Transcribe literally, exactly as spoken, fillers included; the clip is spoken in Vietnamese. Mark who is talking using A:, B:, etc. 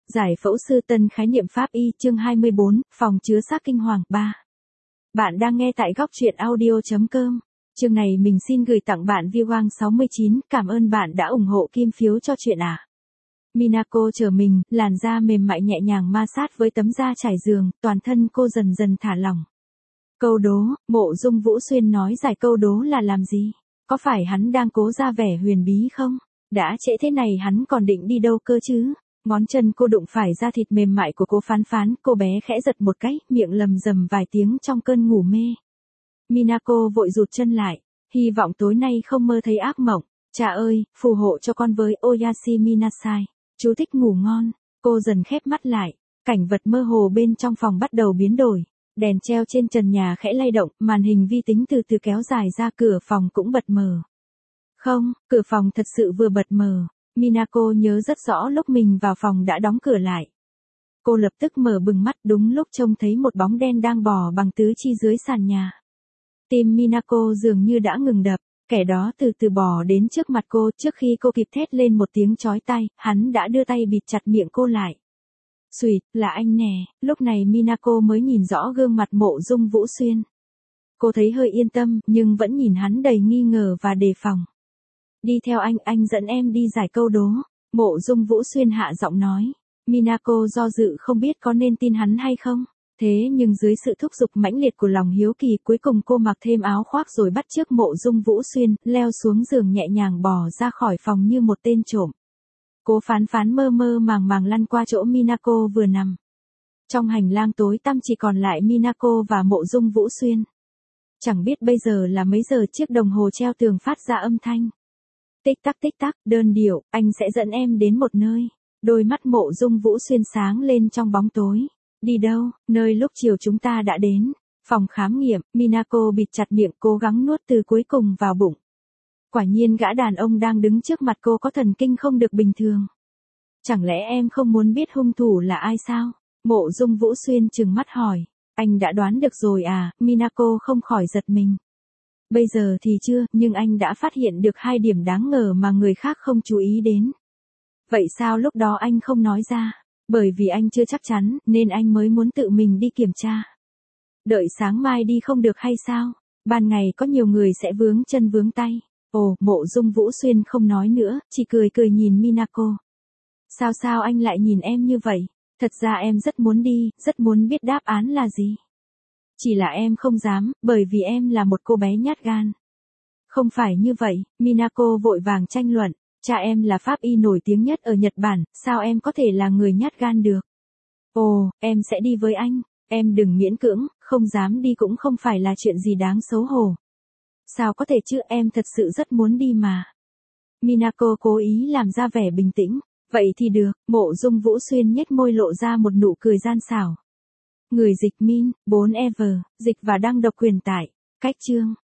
A: Giải phẫu sư tân khái niệm pháp y chương hai mươi bốn, phòng chứa xác kinh hoàng ba. Bạn đang nghe tại góc truyện audio chấm com. Chương này mình xin gửi tặng bạn Viewang sáu mươi chín, cảm ơn bạn đã ủng hộ kim phiếu cho chuyện à. Minako chờ mình, làn da mềm mại nhẹ nhàng ma sát với tấm da trải giường, toàn thân cô dần dần thả lỏng. Câu đố, Mộ Dung Vũ Xuyên nói giải câu đố là làm gì? Có phải hắn đang cố ra vẻ huyền bí không? Đã trễ thế này hắn còn định đi đâu cơ chứ? Ngón chân cô đụng phải da thịt mềm mại của cô Phán Phán, cô bé khẽ giật một cái, miệng lầm rầm vài tiếng trong cơn ngủ mê. Minako vội rụt chân lại, hy vọng tối nay không mơ thấy ác mộng. Cha ơi, phù hộ cho con với Oyashi Minasai. Chú thích ngủ ngon. Cô dần khép mắt lại, cảnh vật mơ hồ bên trong phòng bắt đầu biến đổi. Đèn treo trên trần nhà khẽ lay động, màn hình vi tính từ từ kéo dài ra, cửa phòng cũng bật mờ. Không, cửa phòng thật sự vừa bật mờ. Minako nhớ rất rõ lúc mình vào phòng đã đóng cửa lại. Cô lập tức mở bừng mắt đúng lúc trông thấy một bóng đen đang bò bằng tứ chi dưới sàn nhà. Tim Minako dường như đã ngừng đập, kẻ đó từ từ bò đến trước mặt cô, trước khi cô kịp thét lên một tiếng chói tai, hắn đã đưa tay bịt chặt miệng cô lại. Xùyt, là anh nè, lúc này Minako mới nhìn rõ gương mặt Mộ Dung Vũ Xuyên. Cô thấy hơi yên tâm, nhưng vẫn nhìn hắn đầy nghi ngờ và đề phòng. Đi theo anh, anh dẫn em đi giải câu đố. Mộ Dung Vũ Xuyên hạ giọng nói. Minako do dự không biết có nên tin hắn hay không. Thế nhưng dưới sự thúc giục mãnh liệt của lòng hiếu kỳ, cuối cùng cô mặc thêm áo khoác rồi bắt chước Mộ Dung Vũ Xuyên, leo xuống giường nhẹ nhàng bò ra khỏi phòng như một tên trộm. Cô Phán Phán mơ mơ màng màng lăn qua chỗ Minako vừa nằm. Trong hành lang tối tăm chỉ còn lại Minako và Mộ Dung Vũ Xuyên. Chẳng biết bây giờ là mấy giờ, chiếc đồng hồ treo tường phát ra âm thanh. Tích tắc tích tắc, đơn điệu, anh sẽ dẫn em đến một nơi. Đôi mắt Mộ Dung Vũ Xuyên sáng lên trong bóng tối. Đi đâu? Nơi lúc chiều chúng ta đã đến. Phòng khám nghiệm. Minako bịt chặt miệng, cố gắng nuốt từ cuối cùng vào bụng. Quả nhiên gã đàn ông đang đứng trước mặt cô có thần kinh không được bình thường. Chẳng lẽ em không muốn biết hung thủ là ai sao? Mộ Dung Vũ Xuyên trừng mắt hỏi. Anh đã đoán được rồi à? Minako không khỏi giật mình. Bây giờ thì chưa, nhưng anh đã phát hiện được hai điểm đáng ngờ mà người khác không chú ý đến. Vậy sao lúc đó anh không nói ra? Bởi vì anh chưa chắc chắn, nên anh mới muốn tự mình đi kiểm tra. Đợi sáng mai đi không được hay sao? Ban ngày có nhiều người sẽ vướng chân vướng tay. Ồ, Mộ Dung Vũ Xuyên không nói nữa, chỉ cười cười nhìn Minako. Sao sao anh lại nhìn em như vậy? Thật ra em rất muốn đi, rất muốn biết đáp án là gì. Chỉ là em không dám, bởi vì em là một cô bé nhát gan. Không phải như vậy, Minako vội vàng tranh luận. Cha em là pháp y nổi tiếng nhất ở Nhật Bản, sao em có thể là người nhát gan được? Ồ, em sẽ đi với anh. Em đừng miễn cưỡng, không dám đi cũng không phải là chuyện gì đáng xấu hổ. Sao có thể chứ, em thật sự rất muốn đi mà. Minako cố ý làm ra vẻ bình tĩnh. Vậy thì được. Mộ Dung Vũ Xuyên nhếch môi lộ ra một nụ cười gian xảo. Người dịch Min, bốn Ever, dịch và đăng độc quyền tại. Cách chương.